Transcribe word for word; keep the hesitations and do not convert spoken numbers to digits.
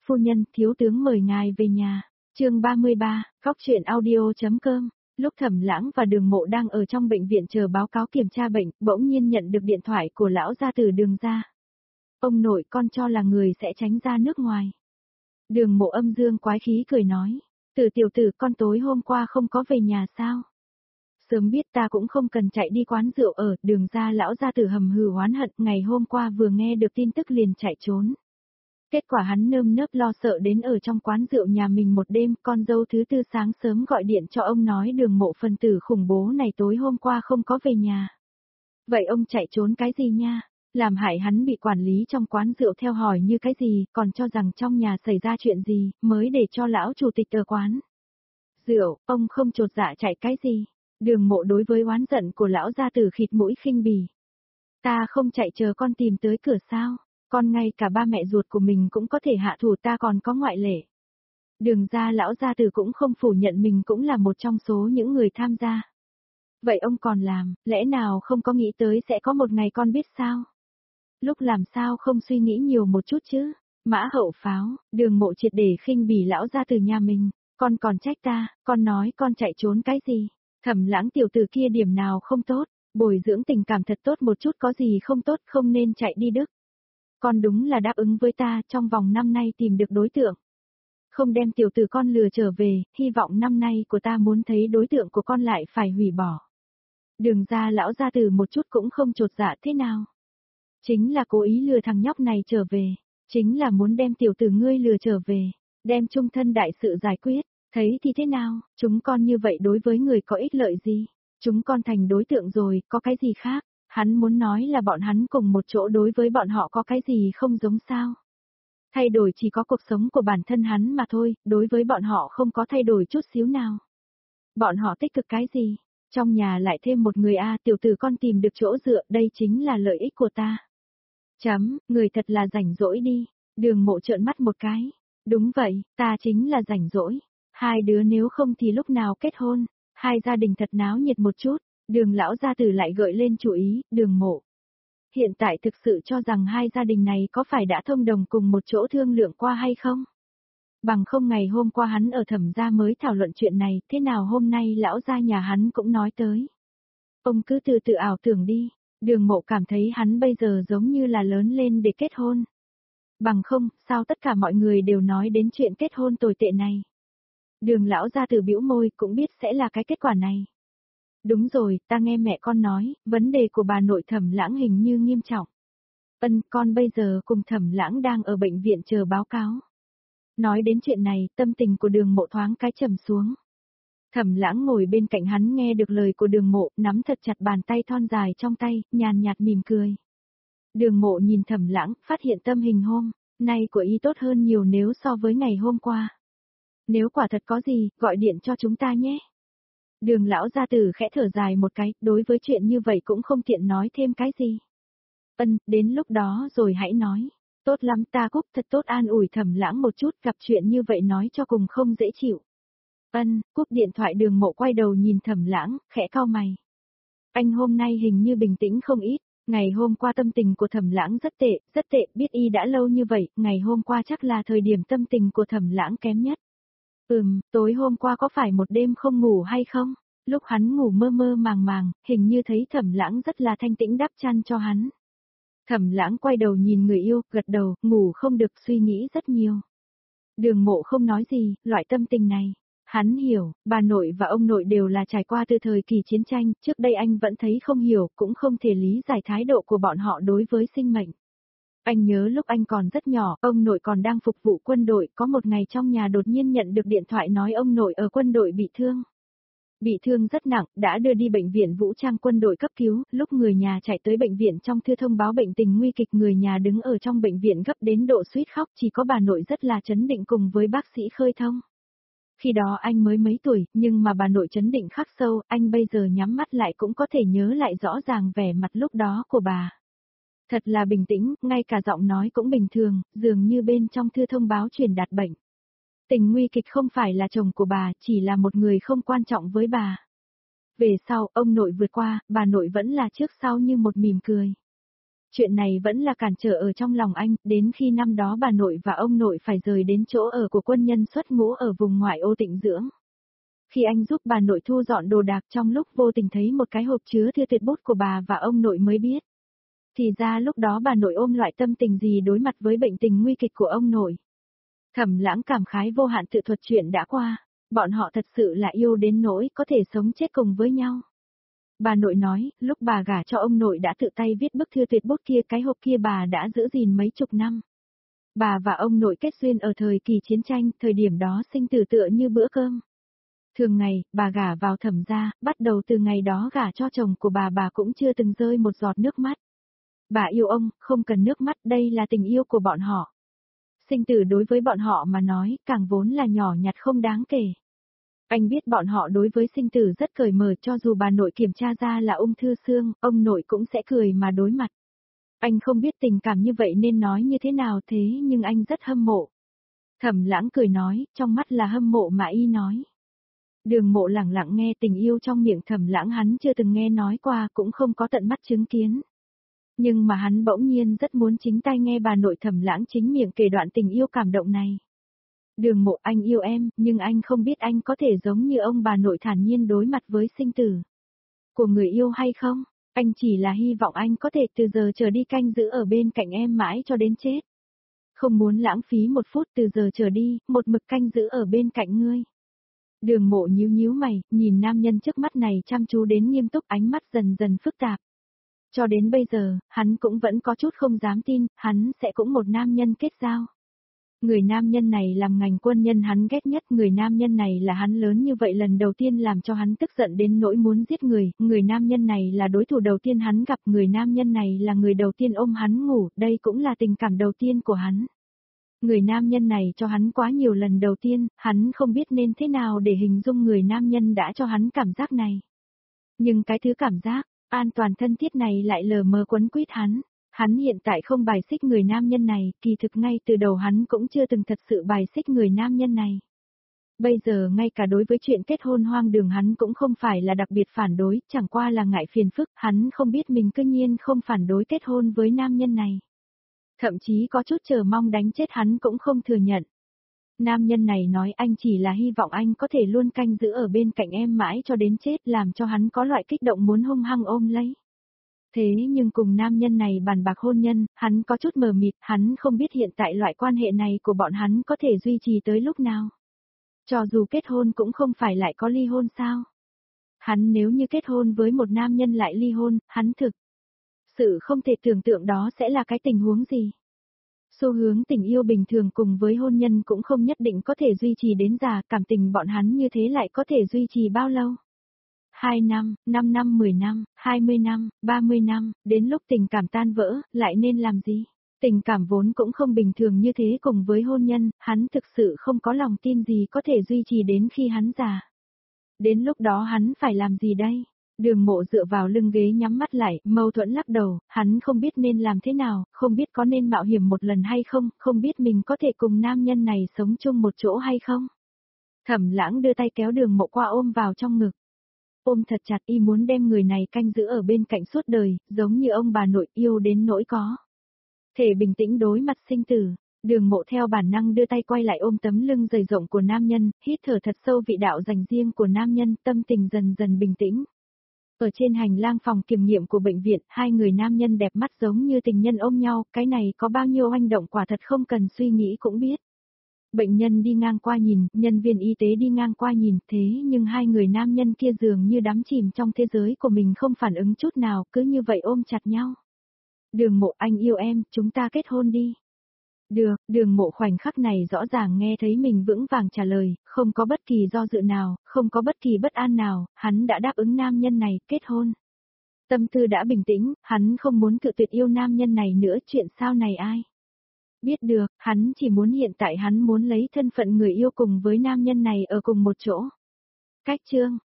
Phu nhân, thiếu tướng mời ngài về nhà. Chương ba mươi ba, góc truyện audio.com. Lúc Thẩm Lãng và Đường Mộ đang ở trong bệnh viện chờ báo cáo kiểm tra bệnh, bỗng nhiên nhận được điện thoại của lão gia tử Đường gia. Ông nội, con cho là người sẽ tránh ra nước ngoài. Đường Mộ âm dương quái khí cười nói, Tử tiểu tử, con tối hôm qua không có về nhà sao? Sớm biết ta cũng không cần chạy đi quán rượu ở. Đường gia lão gia tử hầm hừ oán hận, ngày hôm qua vừa nghe được tin tức liền chạy trốn. Kết quả hắn nơm nớp lo sợ đến ở trong quán rượu nhà mình một đêm, con dâu thứ tư sáng sớm gọi điện cho ông nói Đường Mộ phần tử khủng bố này tối hôm qua không có về nhà. Vậy ông chạy trốn cái gì nha? Làm hại hắn bị quản lý trong quán rượu theo hỏi như cái gì, còn cho rằng trong nhà xảy ra chuyện gì, mới để cho lão chủ tịch ở quán rượu, ông không chột dạ chạy cái gì? Đường Mộ đối với oán giận của lão gia tử khịt mũi khinh bỉ. Ta không chạy chờ con tìm tới cửa sao? Con ngay cả ba mẹ ruột của mình cũng có thể hạ thủ, ta còn có ngoại lệ. Đường gia lão gia tử cũng không phủ nhận mình cũng là một trong số những người tham gia. Vậy ông còn làm, lẽ nào không có nghĩ tới sẽ có một ngày con biết sao? Lúc làm sao không suy nghĩ nhiều một chút chứ? Mã hậu pháo, Đường Mộ triệt để khinh bỉ lão gia tử nhà mình. Con còn trách ta, con nói con chạy trốn cái gì? Thẩm Lãng tiểu tử kia điểm nào không tốt, bồi dưỡng tình cảm thật tốt một chút có gì không tốt, không nên chạy đi Đức. Con đúng là đáp ứng với ta, trong vòng năm nay tìm được đối tượng. Không đem tiểu tử con lừa trở về, hy vọng năm nay của ta muốn thấy đối tượng của con lại phải hủy bỏ. Đường gia lão gia tử một chút cũng không chột dạ thế nào. Chính là cố ý lừa thằng nhóc này trở về, chính là muốn đem tiểu tử ngươi lừa trở về, đem chung thân đại sự giải quyết, thấy thì thế nào, chúng con như vậy đối với người có ích lợi gì, chúng con thành đối tượng rồi, có cái gì khác, hắn muốn nói là bọn hắn cùng một chỗ đối với bọn họ có cái gì không giống sao. Thay đổi chỉ có cuộc sống của bản thân hắn mà thôi, đối với bọn họ không có thay đổi chút xíu nào. Bọn họ tích cực cái gì, trong nhà lại thêm một người a tiểu tử con tìm được chỗ dựa, đây chính là lợi ích của ta. Chấm, người thật là rảnh rỗi đi. Đường Mộ trợn mắt một cái. Đúng vậy, ta chính là rảnh rỗi. Hai đứa nếu không thì lúc nào kết hôn, hai gia đình thật náo nhiệt một chút. Đường lão gia tử lại gợi lên chủ ý, Đường Mộ. Hiện tại thực sự cho rằng hai gia đình này có phải đã thông đồng cùng một chỗ thương lượng qua hay không? Bằng không ngày hôm qua hắn ở Thẩm gia mới thảo luận chuyện này, thế nào hôm nay lão gia nhà hắn cũng nói tới. Ông cứ từ từ ảo tưởng đi. Đường Mộ cảm thấy hắn bây giờ giống như là lớn lên để kết hôn. Bằng không, sao tất cả mọi người đều nói đến chuyện kết hôn tồi tệ này. Đường lão gia tử bĩu môi cũng biết sẽ là cái kết quả này. Đúng rồi, ta nghe mẹ con nói, vấn đề của bà nội Thẩm Lãng hình như nghiêm trọng. Ân, con bây giờ cùng Thẩm Lãng đang ở bệnh viện chờ báo cáo. Nói đến chuyện này, tâm tình của Đường Mộ thoáng cái trầm xuống. Thẩm Lãng ngồi bên cạnh hắn nghe được lời của Đường Mộ, nắm thật chặt bàn tay thon dài trong tay, nhàn nhạt mỉm cười. Đường Mộ nhìn Thẩm Lãng, phát hiện tâm hình hôm nay của y tốt hơn nhiều nếu so với ngày hôm qua. Nếu quả thật có gì, gọi điện cho chúng ta nhé. Đường lão gia tử khẽ thở dài một cái, đối với chuyện như vậy cũng không tiện nói thêm cái gì. Ân, đến lúc đó rồi hãy nói. Tốt lắm, ta cúp, thật tốt, an ủi Thẩm Lãng một chút, gặp chuyện như vậy nói cho cùng không dễ chịu. Ân, cúp điện thoại. Đường Mộ quay đầu nhìn Thẩm Lãng, khẽ cau mày. Anh hôm nay hình như bình tĩnh không ít, ngày hôm qua tâm tình của Thẩm Lãng rất tệ, rất tệ, biết y đã lâu như vậy, ngày hôm qua chắc là thời điểm tâm tình của Thẩm Lãng kém nhất. Ừm, tối hôm qua có phải một đêm không ngủ hay không? Lúc hắn ngủ mơ mơ màng màng, hình như thấy Thẩm Lãng rất là thanh tĩnh đắp chăn cho hắn. Thẩm Lãng quay đầu nhìn người yêu, gật đầu, ngủ không được, suy nghĩ rất nhiều. Đường Mộ không nói gì, loại tâm tình này. Hắn hiểu, bà nội và ông nội đều là trải qua từ thời kỳ chiến tranh, trước đây anh vẫn thấy không hiểu, cũng không thể lý giải thái độ của bọn họ đối với sinh mệnh. Anh nhớ lúc anh còn rất nhỏ, ông nội còn đang phục vụ quân đội, có một ngày trong nhà đột nhiên nhận được điện thoại nói ông nội ở quân đội bị thương. Bị thương rất nặng, đã đưa đi bệnh viện vũ trang quân đội cấp cứu, lúc người nhà chạy tới bệnh viện trong thư thông báo bệnh tình nguy kịch, người nhà đứng ở trong bệnh viện gấp đến độ suýt khóc, chỉ có bà nội rất là trấn định cùng với bác sĩ khơi thông. Khi đó anh mới mấy tuổi, nhưng mà bà nội trấn định khắc sâu, anh bây giờ nhắm mắt lại cũng có thể nhớ lại rõ ràng vẻ mặt lúc đó của bà. Thật là bình tĩnh, ngay cả giọng nói cũng bình thường, dường như bên trong thư thông báo truyền đạt bệnh. Tình nguy kịch không phải là chồng của bà, chỉ là một người không quan trọng với bà. Về sau, ông nội vượt qua, bà nội vẫn là trước sau như một mỉm cười. Chuyện này vẫn là cản trở ở trong lòng anh, đến khi năm đó bà nội và ông nội phải rời đến chỗ ở của quân nhân xuất ngũ ở vùng ngoại ô Tịnh Dưỡng. Khi anh giúp bà nội thu dọn đồ đạc trong lúc vô tình thấy một cái hộp chứa thư tuyệt bút của bà và ông nội mới biết. Thì ra lúc đó bà nội ôm loại tâm tình gì đối mặt với bệnh tình nguy kịch của ông nội. Thẩm Lãng cảm khái vô hạn tự thuật chuyện đã qua, bọn họ thật sự là yêu đến nỗi có thể sống chết cùng với nhau. Bà nội nói, lúc bà gả cho ông nội đã tự tay viết bức thư tuyệt bút kia, cái hộp kia bà đã giữ gìn mấy chục năm. Bà và ông nội kết duyên ở thời kỳ chiến tranh, thời điểm đó sinh tử tựa như bữa cơm. Thường ngày, bà gả vào Thẩm gia, bắt đầu từ ngày đó gả cho chồng của bà bà cũng chưa từng rơi một giọt nước mắt. Bà yêu ông, không cần nước mắt, đây là tình yêu của bọn họ. Sinh tử đối với bọn họ mà nói, càng vốn là nhỏ nhặt không đáng kể. Anh biết bọn họ đối với sinh tử rất cởi mở, cho dù bà nội kiểm tra ra là ung thư xương, ông nội cũng sẽ cười mà đối mặt. Anh không biết tình cảm như vậy nên nói như thế nào thế nhưng anh rất hâm mộ. Thẩm Lãng cười nói, trong mắt là hâm mộ mà y nói. Đường Mộ lẳng lặng nghe, tình yêu trong miệng Thẩm Lãng hắn chưa từng nghe nói qua, cũng không có tận mắt chứng kiến. Nhưng mà hắn bỗng nhiên rất muốn chính tai nghe bà nội Thẩm Lãng chính miệng kể đoạn tình yêu cảm động này. Đường Mộ, anh yêu em, nhưng anh không biết anh có thể giống như ông bà nội thản nhiên đối mặt với sinh tử của người yêu hay không? Anh chỉ là hy vọng anh có thể từ giờ trở đi canh giữ ở bên cạnh em mãi cho đến chết. Không muốn lãng phí một phút, từ giờ trở đi, một mực canh giữ ở bên cạnh ngươi. Đường Mộ nhíu nhíu mày, nhìn nam nhân trước mắt này chăm chú đến nghiêm túc, ánh mắt dần dần phức tạp. Cho đến bây giờ, hắn cũng vẫn có chút không dám tin, hắn sẽ cũng một nam nhân kết giao. Người nam nhân này làm ngành quân nhân hắn ghét nhất, người nam nhân này là hắn lớn như vậy lần đầu tiên làm cho hắn tức giận đến nỗi muốn giết người, người nam nhân này là đối thủ đầu tiên hắn gặp, người nam nhân này là người đầu tiên ôm hắn ngủ, đây cũng là tình cảm đầu tiên của hắn. Người nam nhân này cho hắn quá nhiều lần đầu tiên, hắn không biết nên thế nào để hình dung người nam nhân đã cho hắn cảm giác này. Nhưng cái thứ cảm giác an toàn thân thiết này lại lờ mờ quấn quýt hắn. Hắn hiện tại không bài xích người nam nhân này, kỳ thực ngay từ đầu hắn cũng chưa từng thật sự bài xích người nam nhân này. Bây giờ ngay cả đối với chuyện kết hôn hoang đường hắn cũng không phải là đặc biệt phản đối, chẳng qua là ngại phiền phức, hắn không biết mình cư nhiên không phản đối kết hôn với nam nhân này. Thậm chí có chút chờ mong đánh chết hắn cũng không thừa nhận. Nam nhân này nói anh chỉ là hy vọng anh có thể luôn canh giữ ở bên cạnh em mãi cho đến chết, làm cho hắn có loại kích động muốn hung hăng ôm lấy. Thế nhưng cùng nam nhân này bàn bạc hôn nhân, hắn có chút mờ mịt, hắn không biết hiện tại loại quan hệ này của bọn hắn có thể duy trì tới lúc nào. Cho dù kết hôn cũng không phải lại có ly hôn sao. Hắn nếu như kết hôn với một nam nhân lại ly hôn, hắn thực sự không thể tưởng tượng đó sẽ là cái tình huống gì. Xu hướng tình yêu bình thường cùng với hôn nhân cũng không nhất định có thể duy trì đến già, cảm tình bọn hắn như thế lại có thể duy trì bao lâu? hai năm, năm năm, mười năm, hai mươi năm, ba mươi năm, đến lúc tình cảm tan vỡ, lại nên làm gì? Tình cảm vốn cũng không bình thường như thế, cùng với hôn nhân, hắn thực sự không có lòng tin gì có thể duy trì đến khi hắn già. Đến lúc đó hắn phải làm gì đây? Đường Mộ dựa vào lưng ghế nhắm mắt lại, mâu thuẫn lắc đầu, hắn không biết nên làm thế nào, không biết có nên mạo hiểm một lần hay không, không biết mình có thể cùng nam nhân này sống chung một chỗ hay không. Thẩm Lãng đưa tay kéo Đường Mộ qua ôm vào trong ngực. Ôm thật chặt, y muốn đem người này canh giữ ở bên cạnh suốt đời, giống như ông bà nội yêu đến nỗi có thể bình tĩnh đối mặt sinh tử. Đường Mộ theo bản năng đưa tay quay lại ôm tấm lưng dày rộng của nam nhân, hít thở thật sâu vị đạo dành riêng của nam nhân, tâm tình dần dần bình tĩnh. Ở trên hành lang phòng kiểm nghiệm của bệnh viện, hai người nam nhân đẹp mắt giống như tình nhân ôm nhau, cái này có bao nhiêu oanh động quả thật không cần suy nghĩ cũng biết. Bệnh nhân đi ngang qua nhìn, nhân viên y tế đi ngang qua nhìn, thế nhưng hai người nam nhân kia dường như đắm chìm trong thế giới của mình không phản ứng chút nào, cứ như vậy ôm chặt nhau. Đường Mộ, anh yêu em, chúng ta kết hôn đi. Được, Đường Mộ khoảnh khắc này rõ ràng nghe thấy mình vững vàng trả lời, không có bất kỳ do dự nào, không có bất kỳ bất an nào, hắn đã đáp ứng nam nhân này, kết hôn. Tâm tư đã bình tĩnh, hắn không muốn cự tuyệt yêu nam nhân này nữa, chuyện sao này ai biết được, hắn chỉ muốn hiện tại hắn muốn lấy thân phận người yêu cùng với nam nhân này ở cùng một chỗ. Cách chương